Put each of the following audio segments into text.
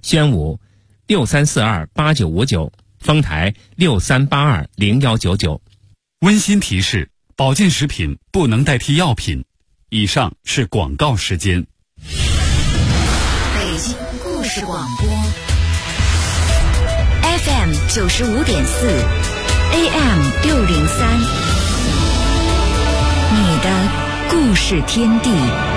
宣武63428959，丰台63820199。 温馨提示：保健食品不能代替药品。以上是广告时间。 北京故事广播 FM 95.4 AM 603，你的故事天地。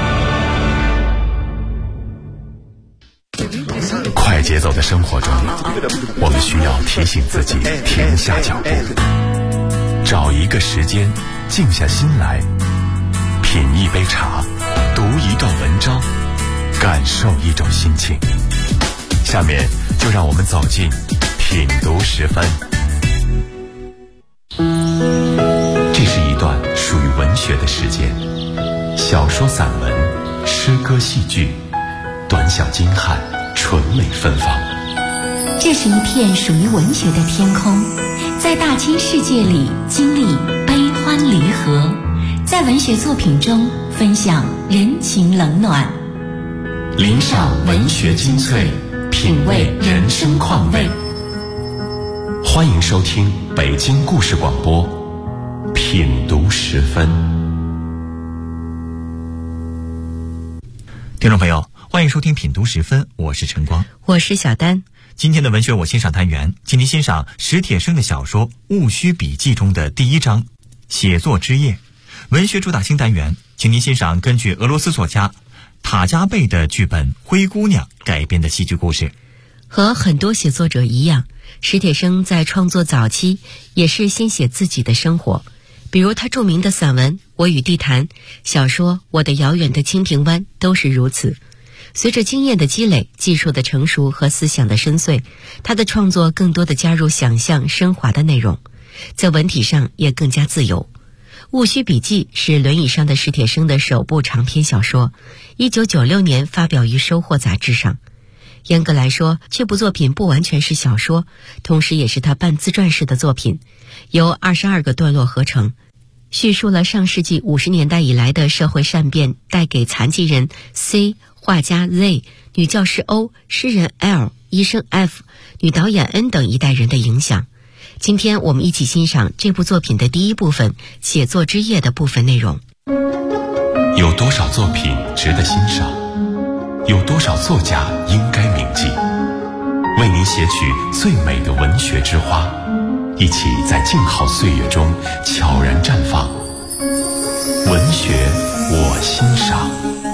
快节奏的生活中，我们需要提醒自己停下脚步，找一个时间静下心来，品一杯茶，读一段文章，感受一种心情。下面就让我们走进品读时分。这是一段属于文学的时间，小说、散文、诗歌、戏剧，短小精悍，纯美芬芳。 这是一片属于文学的天空，在大千世界里经历悲欢离合，在文学作品中分享人情冷暖， 聆赏文学精粹，品味人生况味。欢迎收听北京故事广播品读时分。 听众朋友，欢迎收听品读时分，我是陈光， 我是小丹。 今天的文学我欣赏单元，请您欣赏史铁生的小说《戊戌笔记》中的第一章写作之夜。文学主打星单元，请您欣赏根据俄罗斯作家塔加贝的剧本《灰姑娘》改编的戏剧故事。 和很多写作者一样，史铁生在创作早期也是先写自己的生活，比如他著名的散文《我与地坛》，小说《我的遥远的清平湾》都是如此。随着经验的积累，技术的成熟和思想的深邃，他的创作更多的加入想象升华的内容，在文体上也更加自由。《戊戌笔记》是轮椅上的史铁生的首部长篇小说，1996年发表于《收获》杂志上。严格来说，这部作品不完全是小说，同时也是他半自传式的作品，由22个段落合成，叙述了上世纪50年代以来的社会善变带给残疾人 C、画家 Z、女教师 O、诗人 L、医生 F、女导演 N 等一代人的影响。今天我们一起欣赏这部作品的第一部分写作之夜的部分内容。 有多少作品值得欣赏？有多少作家应该铭记？为您写取最美的文学之花，一起在静好岁月中悄然绽放。文学我欣赏。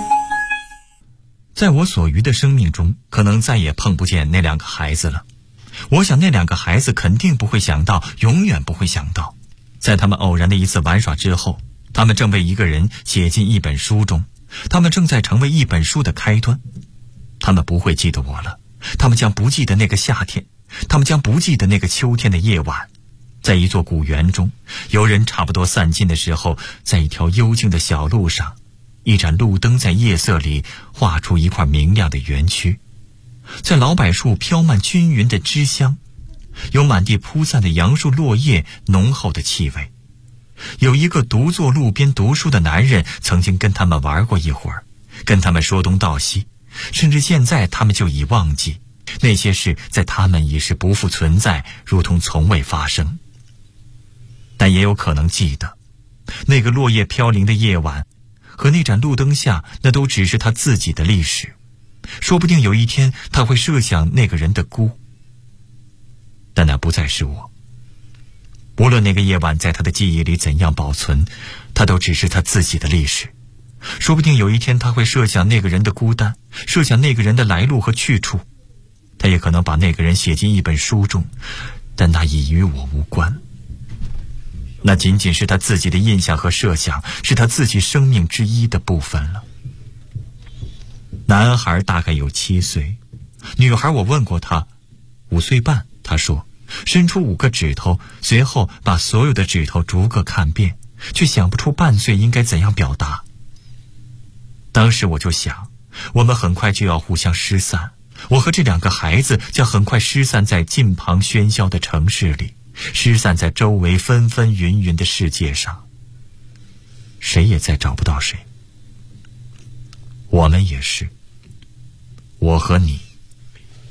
在我所余的生命中，可能再也碰不见那两个孩子了。我想那两个孩子肯定不会想到，永远不会想到，在他们偶然的一次玩耍之后，他们正被一个人写进一本书中，他们正在成为一本书的开端。他们不会记得我了，他们将不记得那个夏天，他们将不记得那个秋天的夜晚，在一座古园中，游人差不多散尽的时候，在一条幽静的小路上，一盏路灯在夜色里画出一块明亮的园区。在老柏树飘漫均匀的枝香，有满地铺散的杨树落叶浓厚的气味。有一个独坐路边读书的男人曾经跟他们玩过一会儿，跟他们说东道西，甚至现在他们就已忘记那些事，在他们已是不复存在，如同从未发生。但也有可能记得那个落叶飘零的夜晚和那盏路灯下，那都只是他自己的历史。说不定有一天他会设想那个人的孤，但那不再是我。无论那个夜晚在他的记忆里怎样保存，他都只是他自己的历史。说不定有一天他会设想那个人的孤单，设想那个人的来路和去处。他也可能把那个人写进一本书中，但那已与我无关。那仅仅是他自己的印象和设想，是他自己生命之一的部分了。男孩大概有7岁，女孩我问过他，5岁半。他说伸出5个指头，随后把所有的指头逐个看遍，却想不出半岁应该怎样表达。当时我就想，我们很快就要互相失散，我和这2个孩子将很快失散在近旁喧嚣的城市里，失散在周围纷纷云云的世界上，谁也再找不到谁。我们也是，我和你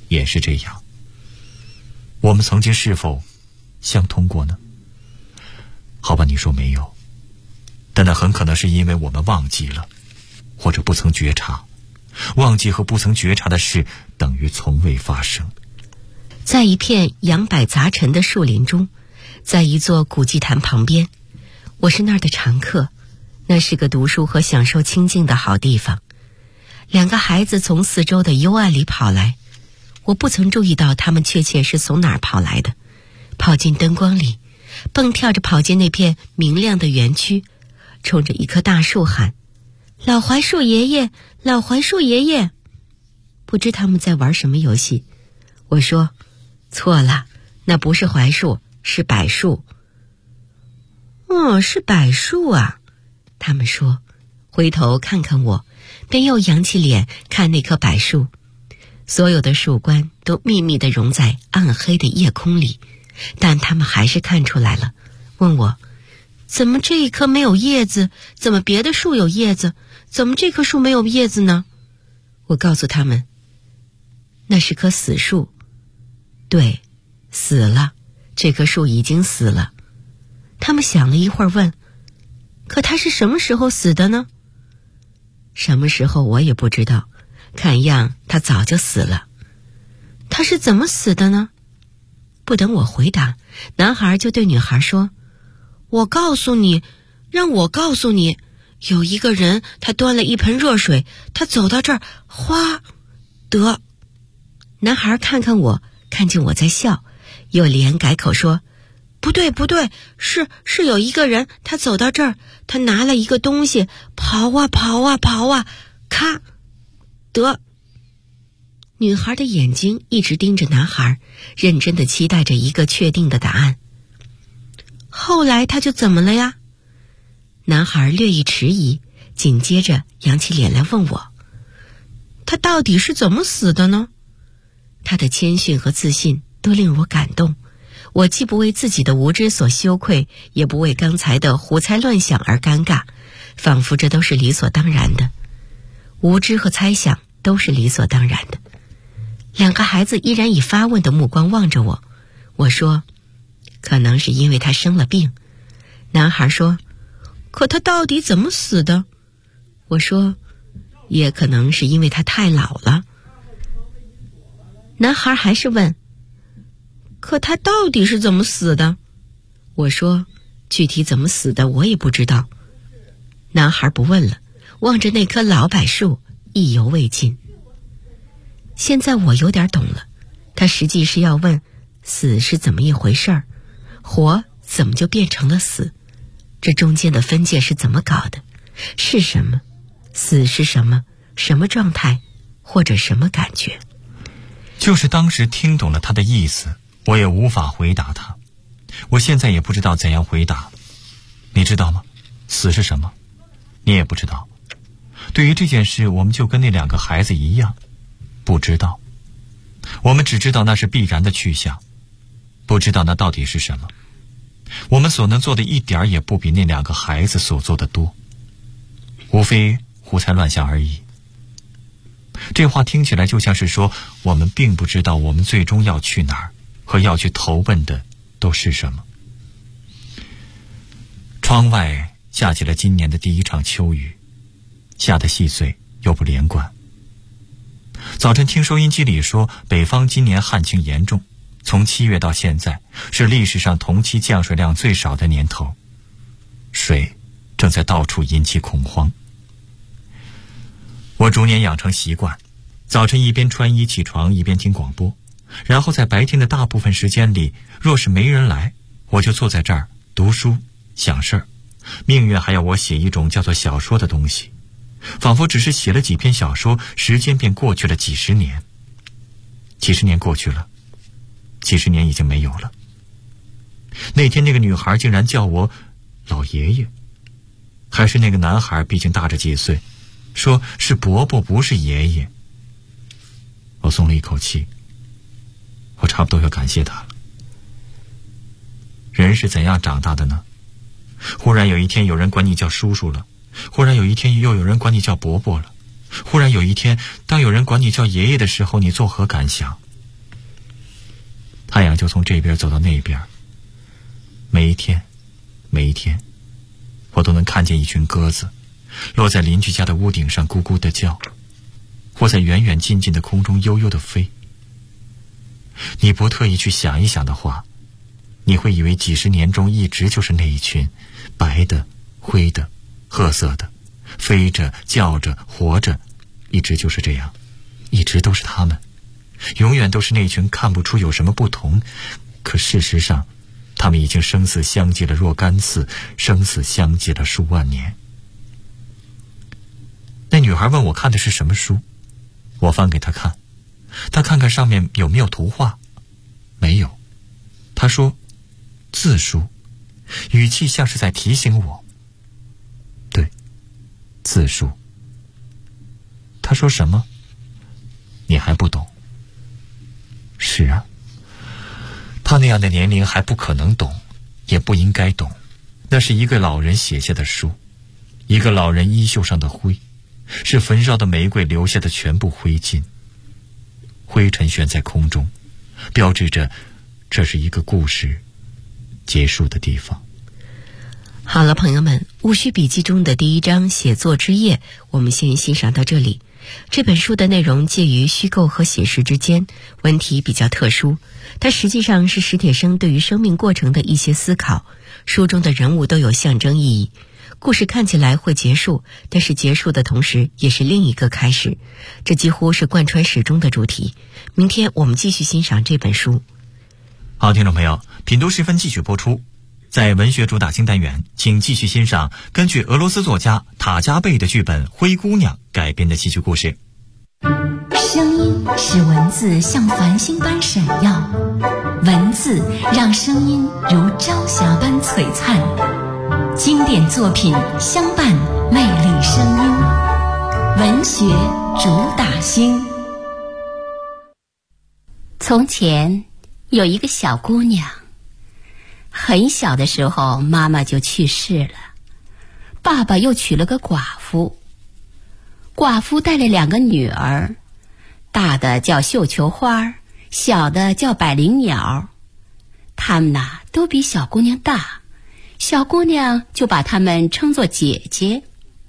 也是这样。我们曾经是否相通过呢？好吧，你说没有，但那很可能是因为我们忘记了，或者不曾觉察。忘记和不曾觉察的事等于从未发生。 在一片杨柏杂陈的树林中，在一座古祭坛旁边，我是那儿的常客，那是个读书和享受清静的好地方。两个孩子从四周的幽暗里跑来，我不曾注意到他们确切是从哪儿跑来的，跑进灯光里，蹦跳着跑进那片明亮的园区，冲着一棵大树喊：老槐树爷爷，老槐树爷爷。不知他们在玩什么游戏。我说错了，那不是槐树，是柏树。哦，是柏树啊，他们说，回头看看我，便又扬起脸看那棵柏树。所有的树冠都密密地融在暗黑的夜空里，但他们还是看出来了，问我怎么这一棵没有叶子，怎么别的树有叶子，怎么这棵树没有叶子呢？我告诉他们，那是棵死树。对，死了，这棵树已经死了。他们想了一会儿问，可它是什么时候死的呢？什么时候我也不知道，看样它早就死了。它是怎么死的呢？不等我回答，男孩就对女孩说，我告诉你，让我告诉你，有一个人，他端了一盆热水，他走到这儿，哗，得。男孩看看我，看见我在笑，又连改口说，不对不对，是有一个人，他走到这儿，他拿了一个东西，刨啊刨啊刨啊，咔，得。女孩的眼睛一直盯着男孩，认真地期待着一个确定的答案。后来他就怎么了呀？男孩略一迟疑，紧接着扬起脸来问我，他到底是怎么死的呢？他的谦逊和自信都令我感动，我既不为自己的无知所羞愧，也不为刚才的胡猜乱想而尴尬，仿佛这都是理所当然的。无知和猜想都是理所当然的。两个孩子依然以发问的目光望着我。我说，可能是因为他生了病。男孩说，可他到底怎么死的？我说，也可能是因为他太老了。男孩还是问，可他到底是怎么死的？我说，具体怎么死的我也不知道。男孩不问了，望着那棵老柏树，意犹未尽。现在我有点懂了，他实际是要问，死是怎么一回事儿，活怎么就变成了死，这中间的分界是怎么搞的，是什么，死是什么，什么状态，或者什么感觉。 就是当时听懂了他的意思，我也无法回答他。我现在也不知道怎样回答。你知道吗？死是什么？你也不知道。对于这件事，我们就跟那两个孩子一样，不知道。我们只知道那是必然的去向，不知道那到底是什么。我们所能做的一点儿也不比那两个孩子所做的多，无非胡猜乱想而已。这话听起来就像是说，我们并不知道我们最终要去哪儿，和要去投奔的都是什么。窗外下起了今年的第一场秋雨，下得细碎又不连贯。早晨听收音机里说，北方今年旱情严重，从7月到现在是历史上同期降水量最少的年头，水正在到处引起恐慌。我逐年养成习惯，早晨一边穿衣起床一边听广播，然后在白天的大部分时间里，若是没人来，我就坐在这儿读书想事儿。命运还要我写一种叫做小说的东西，仿佛只是写了几篇小说，时间便过去了几十年。几十年过去了，几十年已经没有了。那天那个女孩竟然叫我老爷爷，还是那个男孩毕竟大着几岁，说是伯伯不是爷爷。我松了一口气，我差不多要感谢他了。人是怎样长大的呢？忽然有一天有人管你叫叔叔了，忽然有一天又有人管你叫伯伯了，忽然有一天当有人管你叫爷爷的时候，你作何感想？ 太阳就从这边走到那边。每一天，我都能看见一群鸽子落在邻居家的屋顶上咕咕地叫，或在远远近近的空中悠悠地飞。你不特意去想一想的话，你会以为几十年中一直就是那一群白的、灰的、褐色的，飞着、叫着、活着，一直就是这样，一直都是他们，永远都是那群看不出有什么不同，可事实上他们已经生死相继了若干次，生死相继了数万年。那女孩问我看的是什么书，我翻给她看，她看看上面有没有图画，没有。她说字书，语气像是在提醒我。对，字书。她说什么？你还不懂？是啊，他那样的年龄还不可能懂，也不应该懂。那是一个老人写下的书，一个老人衣袖上的灰，是焚烧的玫瑰留下的全部灰烬。灰尘悬在空中，标志着这是一个故事结束的地方。 好了，朋友们，戊戌笔记中的第一章写作之夜，我们先欣赏到这里。这本书的内容介于虚构和写实之间，文体比较特殊，它实际上是史铁生对于生命过程的一些思考。书中的人物都有象征意义，故事看起来会结束，但是结束的同时也是另一个开始，这几乎是贯穿始终的主题。明天我们继续欣赏这本书。 好，听众朋友，品读时分继续播出。在文学主打新单元，请继续欣赏根据俄罗斯作家塔加贝的剧本《灰姑娘》改编的戏剧故事。 声音使文字像繁星般闪耀，文字让声音如朝霞般璀璨。经典作品相伴，魅力声音，文学主打星。 从前有一个小姑娘，很小的时候妈妈就去世了，爸爸又娶了个寡妇。寡妇带了2个女儿，大的叫绣球花，小的叫百灵鸟。她们呐都比小姑娘大，小姑娘就把她们称作姐姐。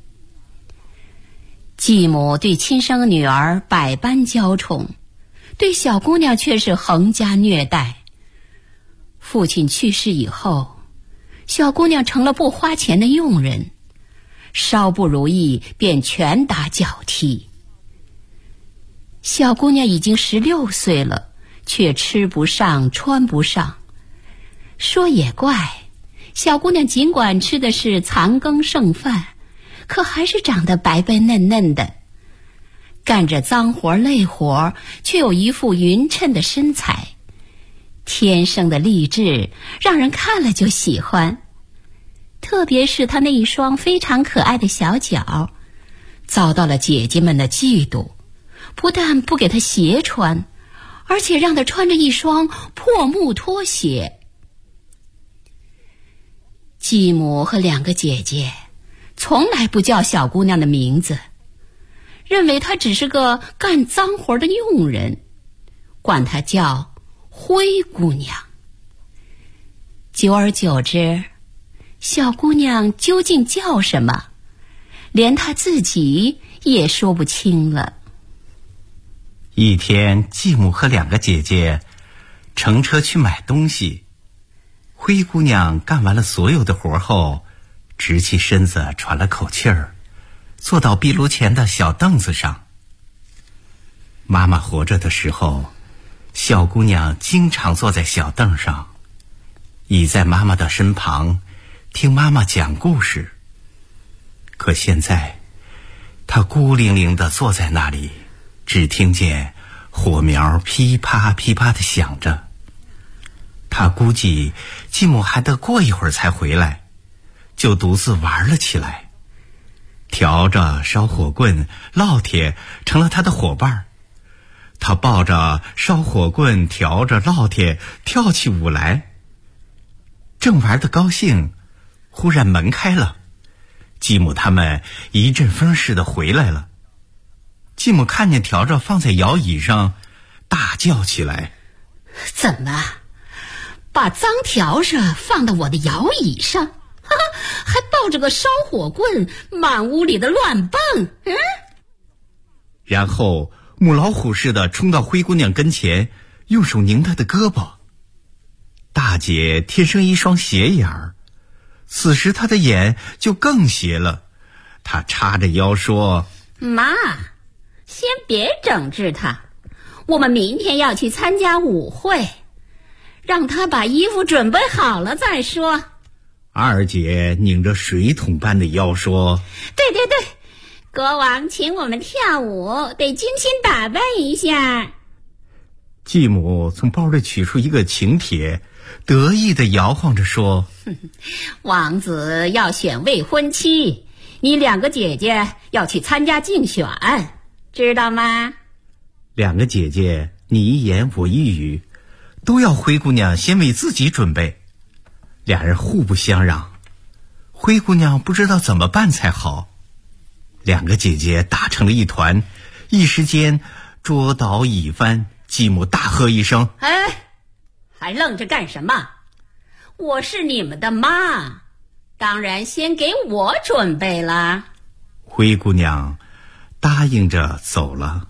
继母对亲生女儿百般娇宠，对小姑娘却是横加虐待。父亲去世以后，小姑娘成了不花钱的佣人，稍不如意便拳打脚踢。小姑娘已经16岁了，却吃不上穿不上。说也怪，小姑娘尽管吃的是残羹剩饭，可还是长得白白嫩嫩的，干着脏活累活，却有一副匀称的身材，天生的丽质让人看了就喜欢。特别是她那一双非常可爱的小脚，遭到了姐姐们的嫉妒，不但不给她鞋穿，而且让她穿着一双破木拖鞋。继母和2个姐姐从来不叫小姑娘的名字，认为她只是个干脏活的佣人，管她叫灰姑娘。久而久之，小姑娘究竟叫什么，连她自己也说不清了。 一天，继母和2个姐姐乘车去买东西。灰姑娘干完了所有的活后，直起身子喘了口气儿，坐到壁炉前的小凳子上。妈妈活着的时候，小姑娘经常坐在小凳上，倚在妈妈的身旁，听妈妈讲故事。可现在，她孤零零地坐在那里，只听见火苗噼啪噼啪地响着。她估计继母还得过一会儿才回来，就独自玩了起来。笤帚、烧火棍、烙铁成了她的伙伴。她抱着烧火棍、笤帚、烙铁跳起舞来。正玩得高兴，忽然门开了，继母他们一阵风似的回来了。继母看见笤帚放在摇椅上，大叫起来： 怎么，把脏笤帚放到我的摇椅上，哈哈，还抱着个烧火棍，满屋里的乱蹦， 然后母老虎似的冲到灰姑娘跟前，用手拧她的胳膊。大姐天生一双斜眼儿，此时她的眼就更斜了。她叉着腰说： 妈，先别整治她，我们明天要去参加舞会，让她把衣服准备好了再说。 二姐拧着水桶般的腰说： 对，国王请我们跳舞，得精心打扮一下。 继母从包里取出一个请帖，得意地摇晃着说： 王子要选未婚妻，你2个姐姐要去参加竞选，知道吗？ 2个姐姐你一言我一语，都要灰姑娘先为自己准备。2人互不相让，灰姑娘不知道怎么办才好。2个姐姐打成了一团，一时间桌倒椅翻。继母大喝一声： 还愣着干什么？我是你们的妈，当然先给我准备了。 灰姑娘答应着走了。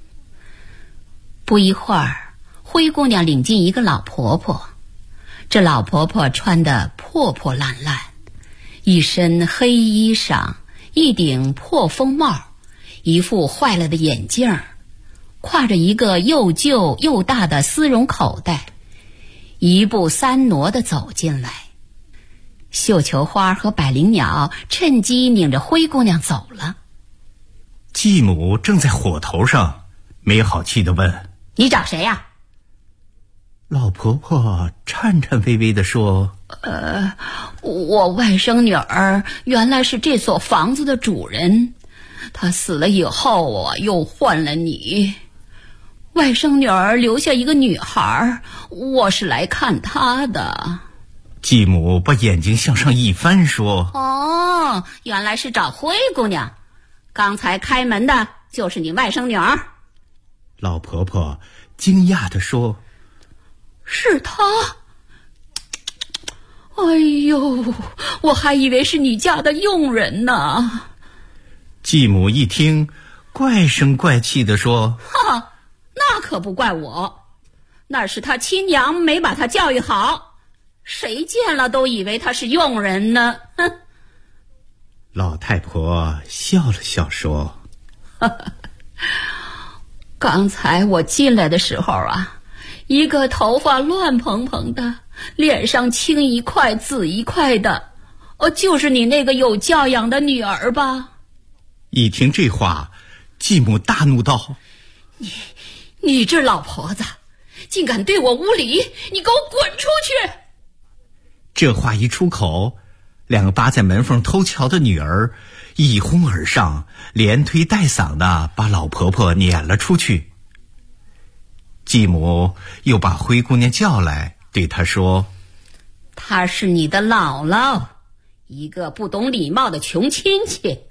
不一会儿，灰姑娘领进一个老婆婆，这老婆婆穿得破破烂烂，一身黑衣裳，一顶破风帽，一副坏了的眼镜，挎着一个又旧又大的丝绒口袋，一步3挪地走进来。绣球花和百灵鸟趁机拧着灰姑娘走了。 继母正在火头上，没好气地问： 你找谁呀？ 老婆婆颤颤巍巍地说： 我外甥女儿原来是这所房子的主人，她死了以后我又换了你。外甥女儿留下一个女孩，我是来看她的。 继母把眼睛向上一翻说： 原来是找灰姑娘，刚才开门的就是你外甥女儿。 老婆婆惊讶地说： 是她？哎呦，我还以为是你家的佣人呢。 继母一听，怪声怪气地说： 那可不怪我，那是他亲娘没把他教育好，谁见了都以为他是佣人呢。 老太婆笑了笑说： 刚才我进来的时候啊，一个头发乱蓬蓬的，脸上青一块紫一块的，就是你那个有教养的女儿吧？ 一听这话，继母大怒道： 你这老婆子，竟敢对我无礼，你给我滚出去！ 这话一出口，2个扒在门缝偷瞧的女儿一哄而上，连推带搡的把老婆婆撵了出去。继母又把灰姑娘叫来，对她说： 她是你的姥姥，一个不懂礼貌的穷亲戚。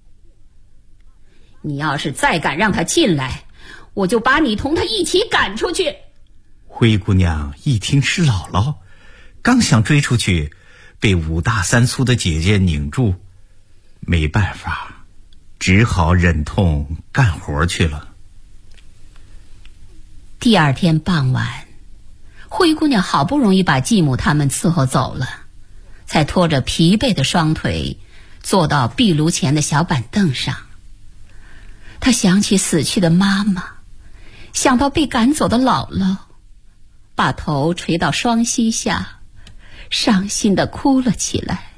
你要是再敢让她进来，我就把你同她一起赶出去。 灰姑娘一听是姥姥，刚想追出去，被5大3粗的姐姐拧住，没办法，只好忍痛干活去了。 第2天傍晚，灰姑娘好不容易把继母他们伺候走了，才拖着疲惫的双腿坐到壁炉前的小板凳上。她想起死去的妈妈，想到被赶走的姥姥，把头垂到双膝下，伤心地哭了起来。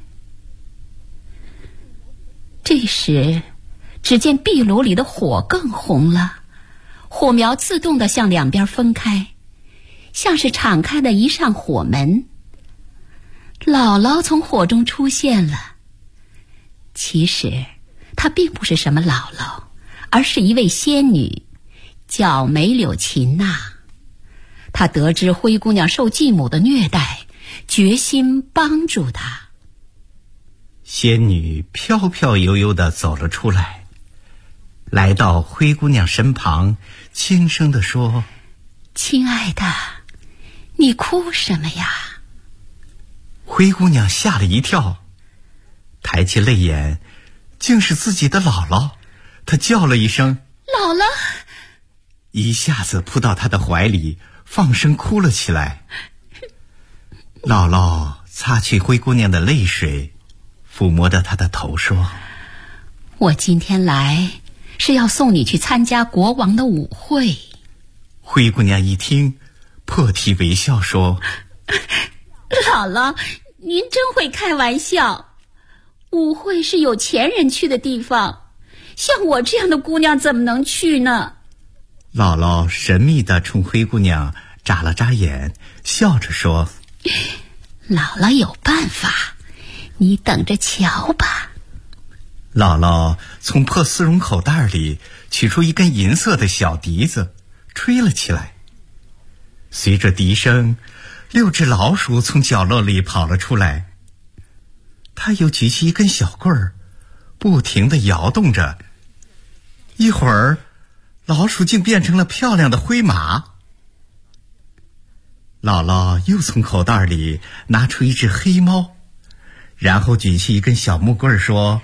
这时，只见壁炉里的火更红了，火苗自动地向2边分开，像是敞开的一扇火门。姥姥从火中出现了，其实她并不是什么姥姥，而是一位仙女，叫梅柳琴娜。她得知灰姑娘受继母的虐待，决心帮助她。 仙女飘飘悠悠地走了出来，来到灰姑娘身旁，轻声地说： 亲爱的， 你哭什么呀？ 灰姑娘吓了一跳，抬起泪眼，竟是自己的姥姥。她叫了一声姥姥， 一下子扑到她的怀里，放声哭了起来。姥姥擦去灰姑娘的泪水，抚摸着她的头说： 我今天来是要送你去参加国王的舞会。 灰姑娘一听，破涕为笑说： 姥姥，您真会开玩笑，舞会是有钱人去的地方，像我这样的姑娘怎么能去呢？ 姥姥神秘地冲灰姑娘眨了眨眼，笑着说： 姥姥有办法，你等着瞧吧。 姥姥从破丝绒口袋里取出一根银色的小笛子，吹了起来。随着笛声，6只老鼠从角落里跑了出来。他又举起一根小棍儿，不停地摇动着。一会儿，老鼠竟变成了漂亮的灰马。姥姥又从口袋里拿出一只黑猫，然后举起一根小木棍说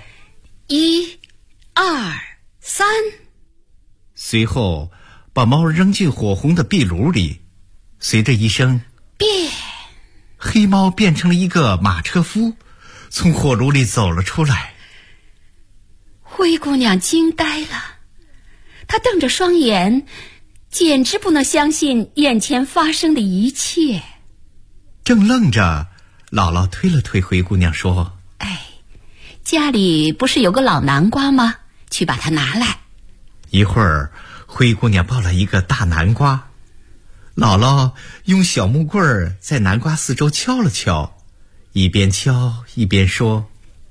：1、2、3。随后把猫扔进火红的壁炉里，随着一声变，黑猫变成了一个马车夫，从火炉里走了出来。 灰姑娘惊呆了，她瞪着双眼，简直不能相信眼前发生的一切。 正愣着，姥姥推了推灰姑娘说： 家里不是有个老南瓜吗？去把它拿来。 一会儿，灰姑娘抱了一个大南瓜，姥姥用小木棍儿在南瓜四周敲了敲，一边敲一边说：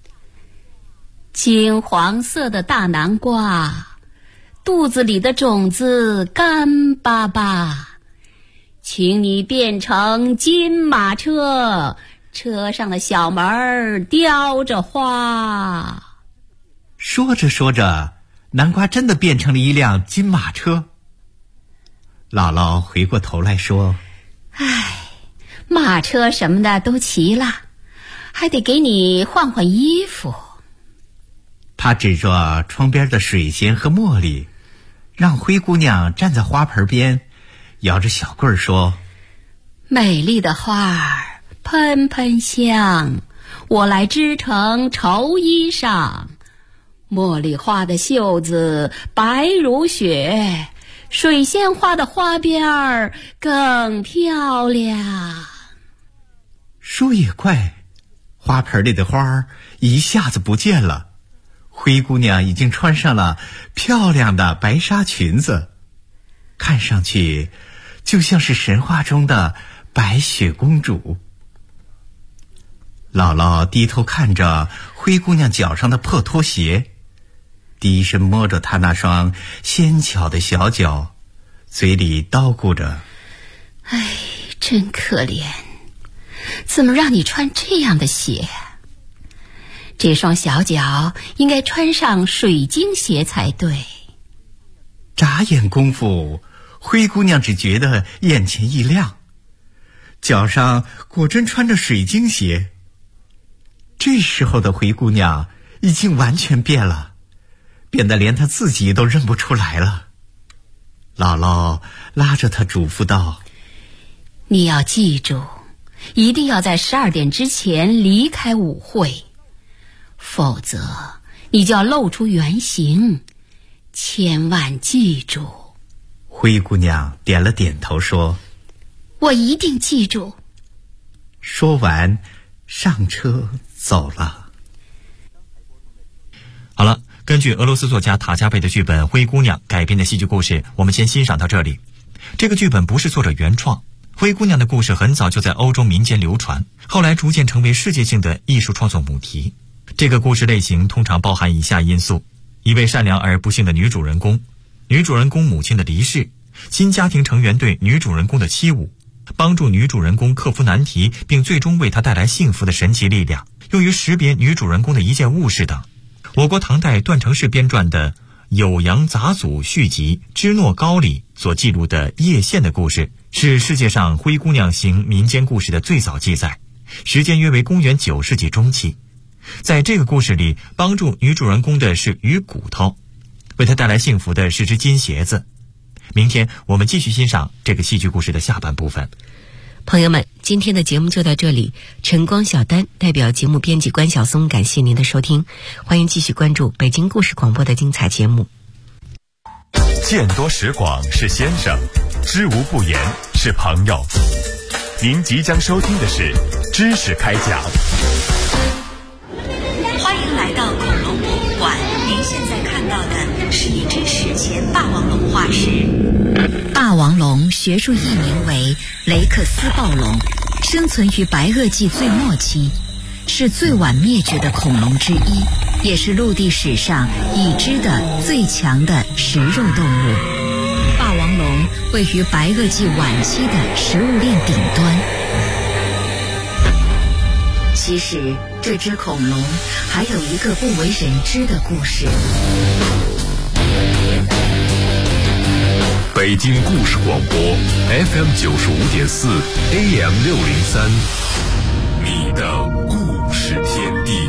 金黄色的大南瓜，肚子里的种子干巴巴，请你变成金马车，车上的小门儿雕着花。 说着说着，南瓜真的变成了一辆金马车。姥姥回过头来说： 马车什么的都齐了，还得给你换换衣服。 她指着窗边的水仙和茉莉，让灰姑娘站在花盆边，摇着小棍儿说： 美丽的花儿喷喷香，我来织成绸衣裳。茉莉花的袖子白如雪，水仙花的花边儿更漂亮。 说也怪，花盆里的花儿一下子不见了，灰姑娘已经穿上了漂亮的白纱裙子，看上去就像是神话中的白雪公主。姥姥低头看着灰姑娘脚上的破拖鞋，低身摸着她那双纤巧的小脚，嘴里叨咕着： 真可怜，怎么让你穿这样的鞋？这双小脚应该穿上水晶鞋才对。 眨眼功夫，灰姑娘只觉得眼前一亮，脚上果真穿着水晶鞋。这时候的灰姑娘已经完全变了，变得连她自己都认不出来了。姥姥拉着她嘱咐道： 你要记住，一定要在12点之前离开舞会，否则你就要露出原形，千万记住。 灰姑娘点了点头说： 我一定记住。 说完上车走了。 好了，根据俄罗斯作家塔加贝的剧本《灰姑娘》改编的戏剧故事，我们先欣赏到这里。这个剧本不是作者原创，灰姑娘的故事很早就在欧洲民间流传，后来逐渐成为世界性的艺术创作母题。这个故事类型通常包含以下因素：一位善良而不幸的女主人公，女主人公母亲的离世，新家庭成员对女主人公的欺侮，帮助女主人公克服难题并最终为她带来幸福的神奇力量，用于识别女主人公的一件物事等。我国唐代段成式编撰的《酉阳杂俎续集·芝诺高》里所记录的叶县的故事是世界上灰姑娘型民间故事的最早记载，时间约为公元9世纪中期。在这个故事里，帮助女主人公的是鱼骨头，为她带来幸福的是只金鞋子。明天我们继续欣赏这个戏剧故事的下半部分。 朋友们，今天的节目就到这里。晨光小丹代表节目编辑关晓松，感谢您的收听，欢迎继续关注北京故事广播的精彩节目。 见多识广是先生，知无不言是朋友。您即将收听的是知识开讲。 欢迎来到恐龙博物馆，您现在看到的是一只史前霸王龙化石。霸王龙学术译名为雷克斯暴龙，生存于白垩纪最末期，是最晚灭绝的恐龙之一，也是陆地史上已知的最强的食肉动物。霸王龙位于白垩纪晚期的食物链顶端。其实这只恐龙还有一个不为人知的故事。 北京故事广播 FM 95.4 AM 603，你的故事天地。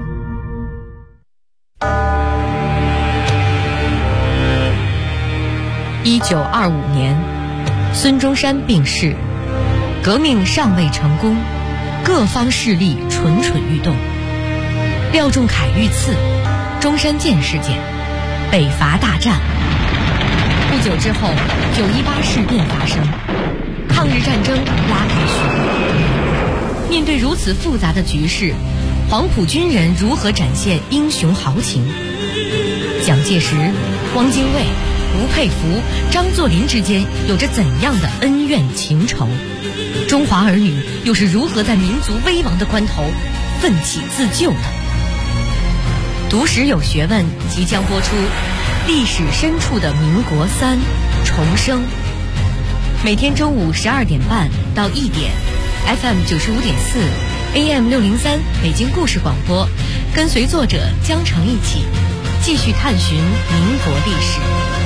1925年，孙中山病逝，革命尚未成功，各方势力蠢蠢欲动。廖仲恺遇刺，中山舰事件，北伐大战。不久之后，918事变发生，抗日战争拉开序幕。面对如此复杂的局势，黄埔军人如何展现英雄豪情？蒋介石、汪精卫、吴佩孚、张作霖之间有着怎样的恩怨情仇？中华儿女又是如何在民族危亡的关头奋起自救的？读史有学问即将播出历史深处的民国3重生，每天中午12点半到1点 FM 95.4 AM 603北京故事广播，跟随作者江澄一起继续探寻民国历史。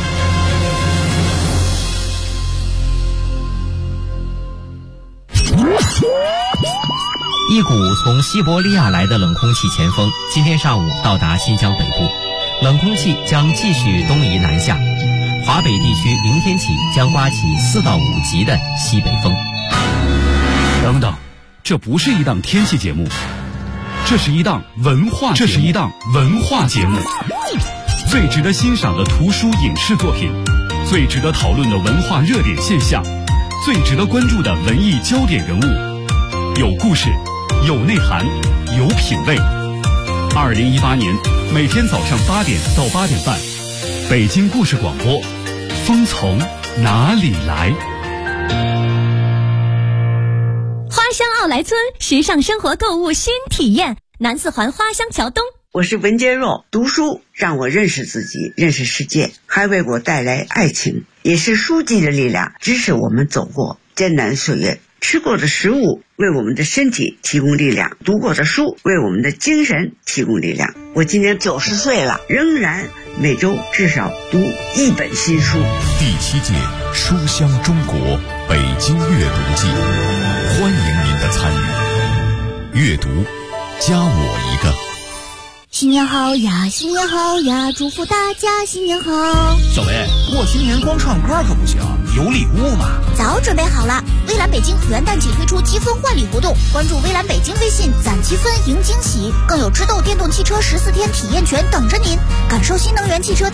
一股从西伯利亚来的冷空气前锋今天上午到达新疆北部，冷空气将继续东移南下，华北地区明天起将刮起4到5级的西北风。 等等，这不是一档天气节目，这是一档文化节目。最值得欣赏的图书影视作品，最值得讨论的文化热点现象，最值得关注的文艺焦点人物，有故事，有内涵，有品味。2018年每天早上8点到8点半，北京故事广播，风从哪里来？ 花乡奥莱村时尚生活购物新体验，南四环花乡桥东。 我是文洁若，读书让我认识自己，认识世界，还为我带来爱情，也是书籍的力量支持我们走过艰难岁月。吃过的食物为我们的身体提供力量，读过的书为我们的精神提供力量。我今年90岁了，仍然每周至少读1本新书。 第7届书香中国北京阅读季，欢迎您的参与。阅读，加我一个。 新年好呀，新年好呀，祝福大家新年好。 小薇，过新年光唱歌可不行，有礼物嘛。 早准备好了，微蓝北京元旦起推出积分换礼活动，关注微蓝北京微信攒积分赢惊喜，更有知豆电动汽车14天体验权等着您，感受新能源汽车